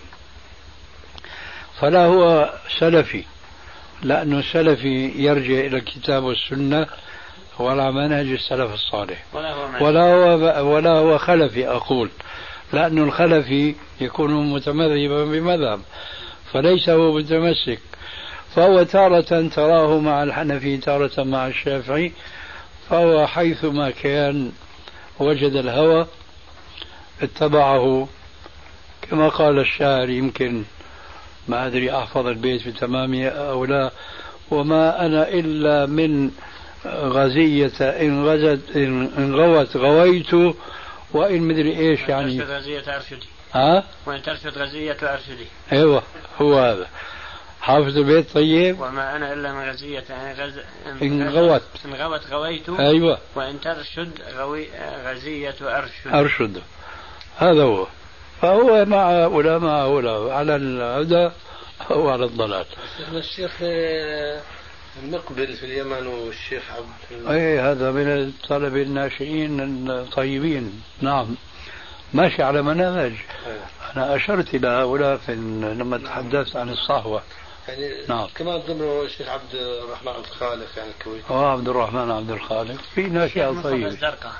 فلا هو سلفي، لأنه السلفي يرجع إلى الكتاب والسنة ولا منهج السلف الصالح، ولا هو خلفي أقول، لأن الخلفي يكون متمذهبا بمذهب فليس هو متمسك، فهو تارة تراه مع الحنفي تارة مع الشافعي، فهو حيثما كان وجد الهوى اتبعه. كما قال الشاعر، يمكن ما أدري أحفظ البيت بتمامه أو لا: وما أنا إلا من غزية إن غوت غويت، وإن مدري إيش يعني.
ترشد غزية أرشدي. وإن ترشد غزية أرشدي.
أيوة هو هذا. حافظ البيت طيب.
وما أنا إلا من غزية
إن غوت
غويت.
أيوة.
وإن ترشد غزية
أرشد. هذا هو. فهو مع هؤلاء على الهدى أو على الضلال.
الشيخ المقبل في اليمن والشيخ عبد
أي هذا من الطلب الناشئين الطيبين، نعم، ماشي على منهج. أنا أشرت إلى هؤلاء لما تحدثت عن الصحوة
يعني.
نعم.
كمان ضمن الشيخ عبد الرحمن عبد الخالق يعني الكويتي.
عبد الرحمن عبد الخالق في ناشئة طيب،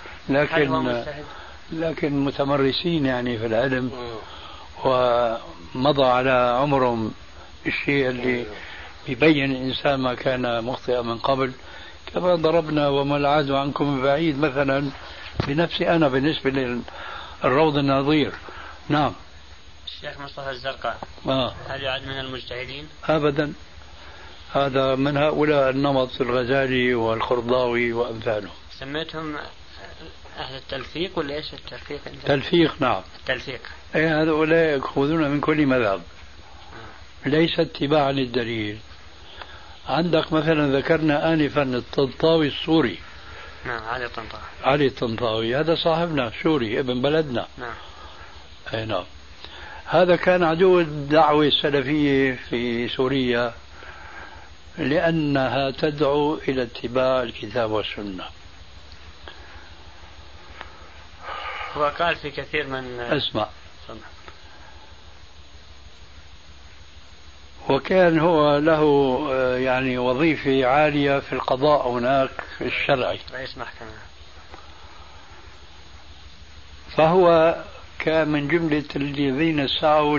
لكن متمرسين يعني في العلم ومضى على عمرهم الشيء اللي يبين الإنسان ما كان مخطئا من قبل، كما ضربنا وما العاد عنكم بعيد مثلا بنفسي أنا بالنسبة للروض النظير. نعم.
الشيخ مصطفى الزرقاء هل يعد من المجتهدين؟
أبدا، هذا من هؤلاء النمط الغزالي والخرضاوي وأمثاله.
سميتهم أهل التلفيق ولا إيش التلفيق؟
تلفيق، نعم.
التلفيق.
أي هؤلاء يأخذون من كل مذهب، ليس اتباعا للدليل. عندك مثلا ذكرنا آنفا الطنطاوي السوري.
نعم، علي الطنطاوي.
علي الطنطاوي هذا صاحبنا سوري ابن بلدنا.
نعم.
أي نعم. هذا كان عدو الدعوة السلفية في سوريا لأنها تدعو إلى اتباع الكتاب والسنة.
هو قال في كثير من
اسمع، وكان هو له يعني وظيفة عالية في القضاء هناك الشرعي،
رئيس محكمة.
فهو كان من جملة الذين سعوا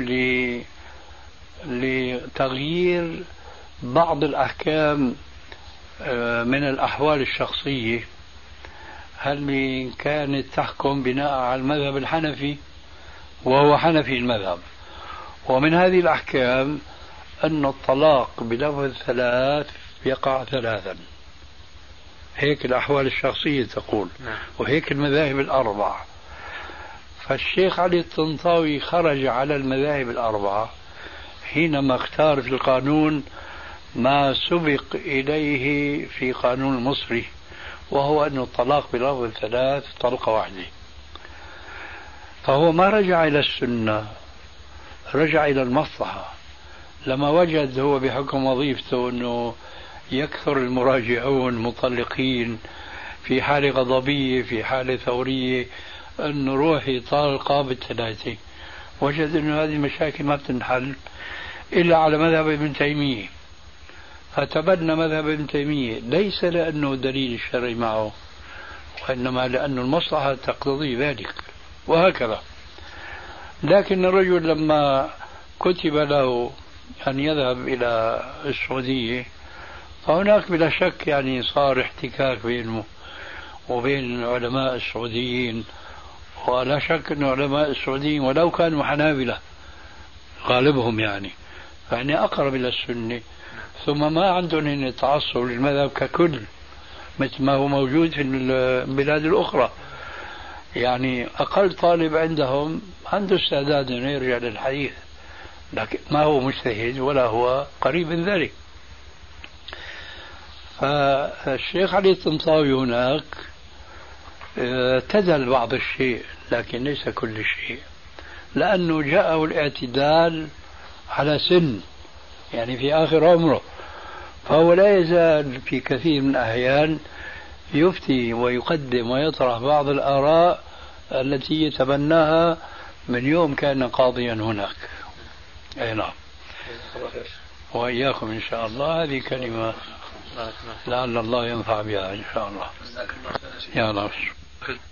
لتغيير بعض الأحكام من الأحوال الشخصية اللي كانت تحكم بناء على المذهب الحنفي، وهو حنفي المذهب. ومن هذه الأحكام أن الطلاق بلفظ ثلاث يقع ثلاثا، هيك الأحوال الشخصية تقول، وهيك المذاهب الأربع. فالشيخ علي الطنطاوي خرج على المذاهب الأربعة حينما اختار في القانون ما سبق إليه في قانون المصري، وهو أن الطلاق بلفظ ثلاث طلقة واحدة. فهو ما رجع إلى السنة، رجع إلى المصلحة. لما وجد هو بحكم وظيفته أنه يكثر المراجعون مطلقين في حالة غضبية في حالة ثورية، أنه روحي طلقة بالثلاثة، وجد أنه هذه المشاكل ما بتنحل إلا على مذهب ابن تيمية، فتبنى مذهب ابن تيمية، ليس لأنه دليل الشرعي معه، وإنما لأن المصلحة تقتضي ذلك، وهكذا. لكن الرجل لما كتب له أن يذهب إلى السعودية، فهناك بلا شك يعني صار احتكاك بينه وبين العلماء السعوديين، ولا شك أن علماء السعوديين ولو كانوا حنابلة غالبهم يعني أقرب إلى السنة، ثم ما عندهم تعصب للمذهب ككل مثل ما هو موجود في البلاد الأخرى. يعني أقل طالب عندهم عنده استعداد أن يرجع للحديث، لكن ما هو مجتهد ولا هو قريب من ذلك. فالشيخ علي الطنطاوي هناك اعتدل بعض الشيء لكن ليس كل شيء، لأنه جاءه الاعتدال على سن، يعني في آخر عمره، فهو لا يزال في كثير من الأحيان يفتي ويقدم ويطرح بعض الآراء التي يتبناها من يوم كان قاضيا هناك. أي نعم. وإياكم إن شاء الله. هذه كلمة لعل الله ينفع بها إن شاء الله. يا الله.